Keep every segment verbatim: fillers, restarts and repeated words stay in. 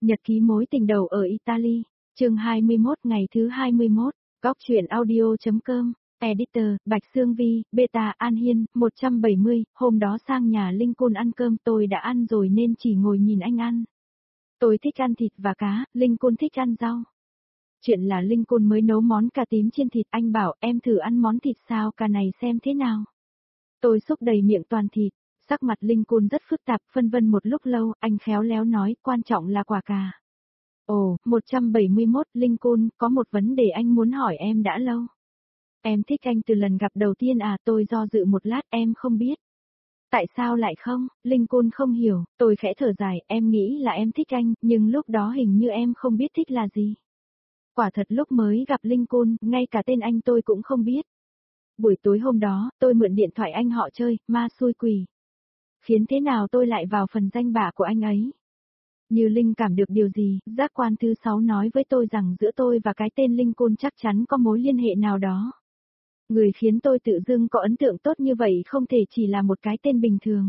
Nhật ký mối tình đầu ở Italy, chương hai mươi mốt ngày thứ hai mươi mốt, góc truyện audio.com, editor, Bạch Sương Vi, Beta An Hiên, một trăm bảy mươi, hôm đó sang nhà Lincoln ăn cơm tôi đã ăn rồi nên chỉ ngồi nhìn anh ăn. Tôi thích ăn thịt và cá, Lincoln thích ăn rau. Chuyện là Lincoln mới nấu món cà tím chiên thịt, anh bảo em thử ăn món thịt xào cà này xem thế nào. Tôi xúc đầy miệng toàn thịt. Sắc mặt Lincoln rất phức tạp, phân vân một lúc lâu, anh khéo léo nói, quan trọng là quả cà. Ồ, một trăm bảy mươi mốt, Lincoln, có một vấn đề anh muốn hỏi em đã lâu. Em thích anh từ lần gặp đầu tiên à, tôi do dự một lát, em không biết. Tại sao lại không? Lincoln không hiểu, tôi khẽ thở dài, em nghĩ là em thích anh, nhưng lúc đó hình như em không biết thích là gì. Quả thật lúc mới gặp Lincoln, ngay cả tên anh tôi cũng không biết. Buổi tối hôm đó, tôi mượn điện thoại anh họ chơi, ma xui quỷ. Khiến thế nào tôi lại vào phần danh bạ của anh ấy. Như Linh cảm được điều gì, giác quan thứ sáu nói với tôi rằng giữa tôi và cái tên Lincoln chắc chắn có mối liên hệ nào đó. Người khiến tôi tự dưng có ấn tượng tốt như vậy không thể chỉ là một cái tên bình thường.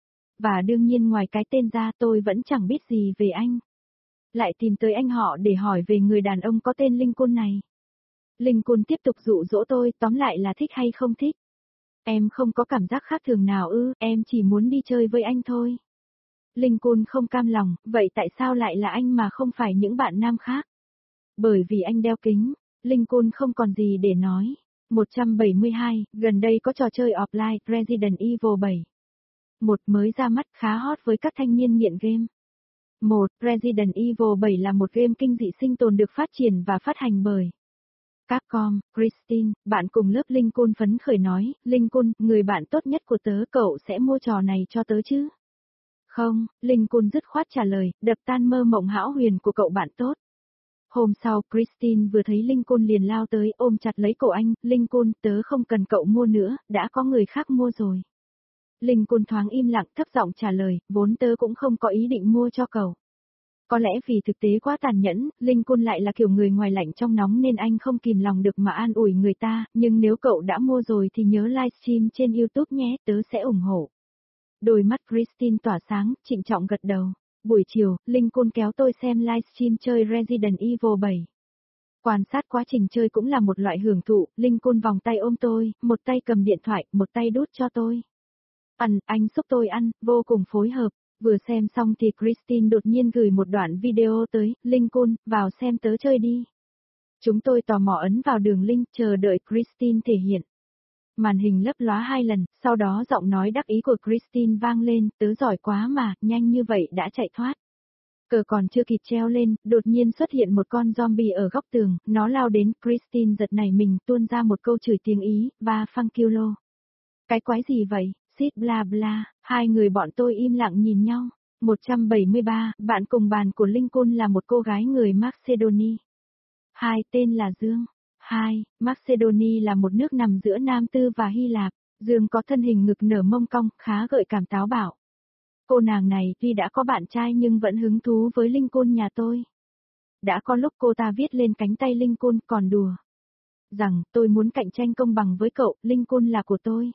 Và đương nhiên ngoài cái tên ra tôi vẫn chẳng biết gì về anh. Lại tìm tới anh họ để hỏi về người đàn ông có tên Lincoln này. Lincoln tiếp tục dụ dỗ tôi, tóm lại là thích hay không thích. Em không có cảm giác khác thường nào ư, em chỉ muốn đi chơi với anh thôi. Lincoln không cam lòng, vậy tại sao lại là anh mà không phải những bạn nam khác? Bởi vì anh đeo kính, Lincoln không còn gì để nói. một trăm bảy mươi hai, gần đây có trò chơi offline, Resident Evil bảy. Một mới ra mắt khá hot với các thanh niên nghiện game. Một, Resident Evil bảy là một game kinh dị sinh tồn được phát triển và phát hành bởi Capcom. Christine, bạn cùng lớp Lincoln phấn khởi nói, Lincoln, người bạn tốt nhất của tớ, cậu sẽ mua trò này cho tớ chứ? Không, Lincoln dứt khoát trả lời, đập tan mơ mộng hão huyền của cậu bạn tốt. Hôm sau, Christine vừa thấy Lincoln liền lao tới ôm chặt lấy cổ anh, Lincoln, tớ không cần cậu mua nữa, đã có người khác mua rồi. Lincoln thoáng im lặng thấp giọng trả lời, vốn tớ cũng không có ý định mua cho cậu. Có lẽ vì thực tế quá tàn nhẫn, Lincoln lại là kiểu người ngoài lạnh trong nóng nên anh không kìm lòng được mà an ủi người ta, nhưng nếu cậu đã mua rồi thì nhớ livestream trên YouTube nhé, tớ sẽ ủng hộ. Đôi mắt Christine tỏa sáng, trịnh trọng gật đầu. Buổi chiều, Lincoln kéo tôi xem livestream chơi Resident Evil bảy. Quan sát quá trình chơi cũng là một loại hưởng thụ, Lincoln vòng tay ôm tôi, một tay cầm điện thoại, một tay đút cho tôi. Ăn, anh xúc tôi ăn, vô cùng phối hợp. Vừa xem xong thì Christine đột nhiên gửi một đoạn video tới, Lincoln, vào xem tớ chơi đi. Chúng tôi tò mò ấn vào đường link, chờ đợi Christine thể hiện. Màn hình lấp lóa hai lần, sau đó giọng nói đắc ý của Christine vang lên, tớ giỏi quá mà, nhanh như vậy đã chạy thoát. Cờ còn chưa kịp treo lên, đột nhiên xuất hiện một con zombie ở góc tường, nó lao đến, Christine giật nảy mình tuôn ra một câu chửi tiếng Ý, và Fanculo. Cái quái gì vậy, shit bla bla, hai người bọn tôi im lặng nhìn nhau. một trăm bảy mươi ba, bạn cùng bàn của Lincoln là một cô gái người Macedonia. Hai, tên là Dương. Hai, Macedonia là một nước nằm giữa Nam Tư và Hy Lạp. Dương có thân hình ngực nở mông cong, khá gợi cảm táo bạo. Cô nàng này tuy đã có bạn trai nhưng vẫn hứng thú với Lincoln nhà tôi. Đã có lúc cô ta viết lên cánh tay Lincoln còn đùa rằng tôi muốn cạnh tranh công bằng với cậu, Lincoln là của tôi.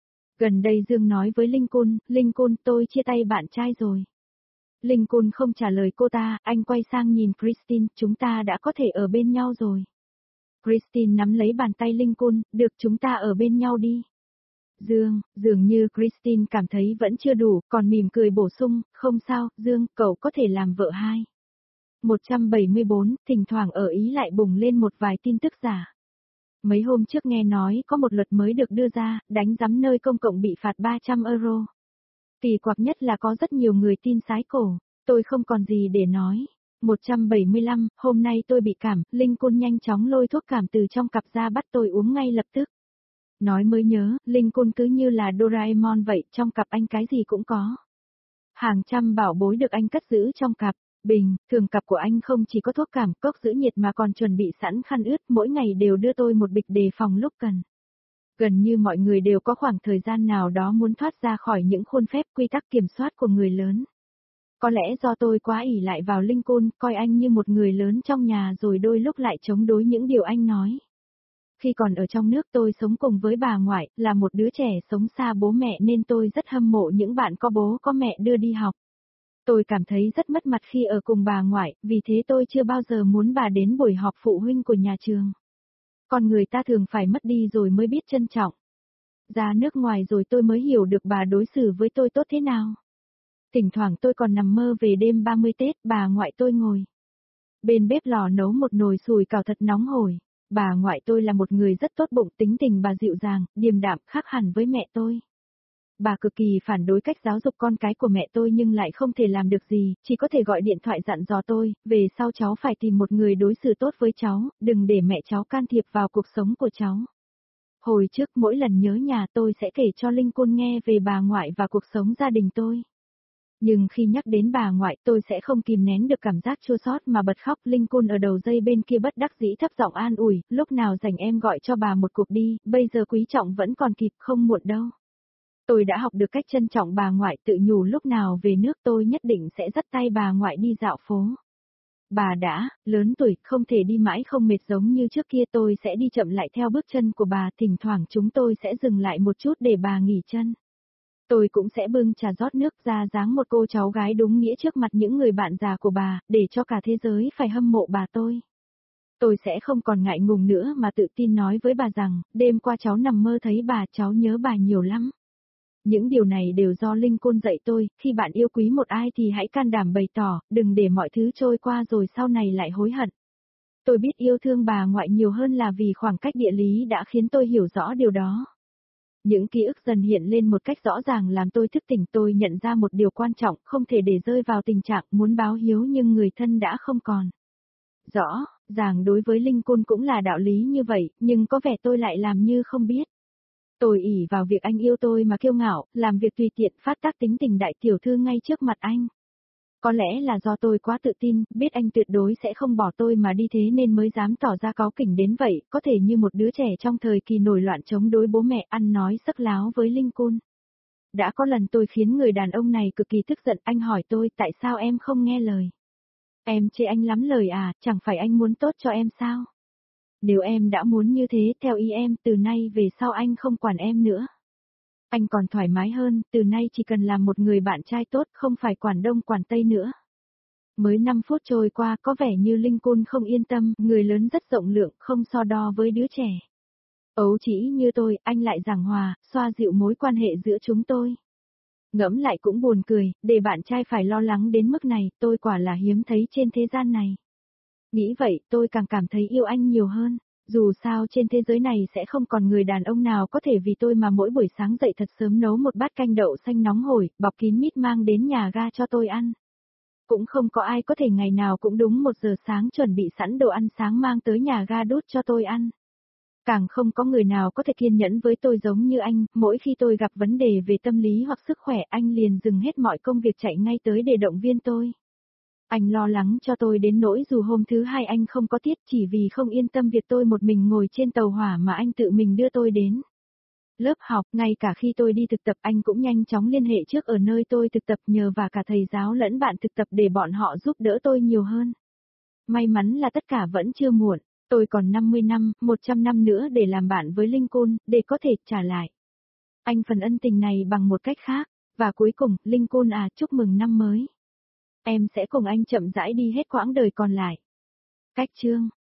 Gần đây Dương nói với Lincoln, Lincoln tôi chia tay bạn trai rồi. Lincoln không trả lời cô ta, anh quay sang nhìn Christine, chúng ta đã có thể ở bên nhau rồi. Christine nắm lấy bàn tay Lincoln, được chúng ta ở bên nhau đi. Dương, dường như Christine cảm thấy vẫn chưa đủ, còn mỉm cười bổ sung, không sao, Dương, cậu có thể làm vợ hai. một trăm bảy mươi bốn, thỉnh thoảng ở Ý lại bùng lên một vài tin tức giả. Mấy hôm trước nghe nói có một luật mới được đưa ra, đánh giám nơi công cộng bị phạt ba trăm euro. Kỳ quặc nhất là có rất nhiều người tin sái cổ, tôi không còn gì để nói. một trăm bảy mươi lăm, hôm nay tôi bị cảm, Lincoln nhanh chóng lôi thuốc cảm từ trong cặp ra bắt tôi uống ngay lập tức. Nói mới nhớ, Lincoln cứ như là Doraemon vậy, trong cặp anh cái gì cũng có. Hàng trăm bảo bối được anh cất giữ trong cặp. Bình, thường cặp của anh không chỉ có thuốc cảm, cốc giữ nhiệt mà còn chuẩn bị sẵn khăn ướt, mỗi ngày đều đưa tôi một bịch đề phòng lúc cần. Gần như mọi người đều có khoảng thời gian nào đó muốn thoát ra khỏi những khuôn phép quy tắc kiểm soát của người lớn. Có lẽ do tôi quá ỷ lại vào Lincoln, coi anh như một người lớn trong nhà rồi đôi lúc lại chống đối những điều anh nói. Khi còn ở trong nước tôi sống cùng với bà ngoại, là một đứa trẻ sống xa bố mẹ nên tôi rất hâm mộ những bạn có bố có mẹ đưa đi học. Tôi cảm thấy rất mất mặt khi ở cùng bà ngoại, vì thế tôi chưa bao giờ muốn bà đến buổi họp phụ huynh của nhà trường. Còn người ta thường phải mất đi rồi mới biết trân trọng. Ra nước ngoài rồi tôi mới hiểu được bà đối xử với tôi tốt thế nào. Thỉnh thoảng tôi còn nằm mơ về đêm ba mươi Tết, bà ngoại tôi ngồi bên bếp lò nấu một nồi sùi cảo thật nóng hổi. Bà ngoại tôi là một người rất tốt bụng, tính tình bà dịu dàng, điềm đạm, khác hẳn với mẹ tôi. Bà cực kỳ phản đối cách giáo dục con cái của mẹ tôi nhưng lại không thể làm được gì, chỉ có thể gọi điện thoại dặn dò tôi, về sau cháu phải tìm một người đối xử tốt với cháu, đừng để mẹ cháu can thiệp vào cuộc sống của cháu. Hồi trước mỗi lần nhớ nhà tôi sẽ kể cho Lincoln nghe về bà ngoại và cuộc sống gia đình tôi. Nhưng khi nhắc đến bà ngoại tôi sẽ không kìm nén được cảm giác chua xót mà bật khóc. Lincoln ở đầu dây bên kia bất đắc dĩ thấp giọng an ủi, lúc nào rảnh em gọi cho bà một cuộc đi, bây giờ quý trọng vẫn còn kịp, không muộn đâu. Tôi đã học được cách trân trọng bà ngoại, tự nhủ lúc nào về nước tôi nhất định sẽ dắt tay bà ngoại đi dạo phố. Bà đã lớn tuổi, không thể đi mãi không mệt giống như trước kia, tôi sẽ đi chậm lại theo bước chân của bà, thỉnh thoảng chúng tôi sẽ dừng lại một chút để bà nghỉ chân. Tôi cũng sẽ bưng trà rót nước ra dáng một cô cháu gái đúng nghĩa trước mặt những người bạn già của bà, để cho cả thế giới phải hâm mộ bà tôi. Tôi sẽ không còn ngại ngùng nữa mà tự tin nói với bà rằng, đêm qua cháu nằm mơ thấy bà, cháu nhớ bà nhiều lắm. Những điều này đều do Lincoln dạy tôi, khi bạn yêu quý một ai thì hãy can đảm bày tỏ, đừng để mọi thứ trôi qua rồi sau này lại hối hận. Tôi biết yêu thương bà ngoại nhiều hơn là vì khoảng cách địa lý đã khiến tôi hiểu rõ điều đó. Những ký ức dần hiện lên một cách rõ ràng làm tôi thức tỉnh. Tôi nhận ra một điều quan trọng, không thể để rơi vào tình trạng muốn báo hiếu nhưng người thân đã không còn. Rõ ràng đối với Lincoln cũng là đạo lý như vậy, nhưng có vẻ tôi lại làm như không biết. Tôi ỷ vào việc anh yêu tôi mà kiêu ngạo, làm việc tùy tiện, phát tác tính tình đại tiểu thư ngay trước mặt anh. Có lẽ là do tôi quá tự tin, biết anh tuyệt đối sẽ không bỏ tôi mà đi thế nên mới dám tỏ ra cáu kỉnh đến vậy, có thể như một đứa trẻ trong thời kỳ nổi loạn chống đối bố mẹ, ăn nói sắc láo với Lincoln. Đã có lần tôi khiến người đàn ông này cực kỳ tức giận, anh hỏi tôi tại sao em không nghe lời. Em chê anh lắm lời à, chẳng phải anh muốn tốt cho em sao? Nếu em đã muốn như thế, theo ý em, từ nay về sau anh không quản em nữa. Anh còn thoải mái hơn, từ nay chỉ cần làm một người bạn trai tốt, không phải quản đông quản tây nữa. Mới năm phút trôi qua, có vẻ như Lincoln không yên tâm, người lớn rất rộng lượng, không so đo với đứa trẻ. Ấu trĩ như tôi, anh lại giảng hòa, xoa dịu mối quan hệ giữa chúng tôi. Ngẫm lại cũng buồn cười, để bạn trai phải lo lắng đến mức này, tôi quả là hiếm thấy trên thế gian này. Nghĩ vậy, tôi càng cảm thấy yêu anh nhiều hơn. Dù sao trên thế giới này sẽ không còn người đàn ông nào có thể vì tôi mà mỗi buổi sáng dậy thật sớm nấu một bát canh đậu xanh nóng hổi, bọc kín mít mang đến nhà ga cho tôi ăn. Cũng không có ai có thể ngày nào cũng đúng một giờ sáng chuẩn bị sẵn đồ ăn sáng mang tới nhà ga đút cho tôi ăn. Càng không có người nào có thể kiên nhẫn với tôi giống như anh, mỗi khi tôi gặp vấn đề về tâm lý hoặc sức khỏe anh liền dừng hết mọi công việc chạy ngay tới để động viên tôi. Anh lo lắng cho tôi đến nỗi dù hôm thứ hai anh không có tiết chỉ vì không yên tâm việc tôi một mình ngồi trên tàu hỏa mà anh tự mình đưa tôi đến lớp học, ngay cả khi tôi đi thực tập anh cũng nhanh chóng liên hệ trước ở nơi tôi thực tập nhờ và cả thầy giáo lẫn bạn thực tập để bọn họ giúp đỡ tôi nhiều hơn. May mắn là tất cả vẫn chưa muộn, tôi còn năm mươi năm, một trăm năm nữa để làm bạn với Lincoln, để có thể trả lại anh phần ân tình này bằng một cách khác. Và cuối cùng, Lincoln à, chúc mừng năm mới. Em sẽ cùng anh chậm rãi đi hết quãng đời còn lại. Cách chương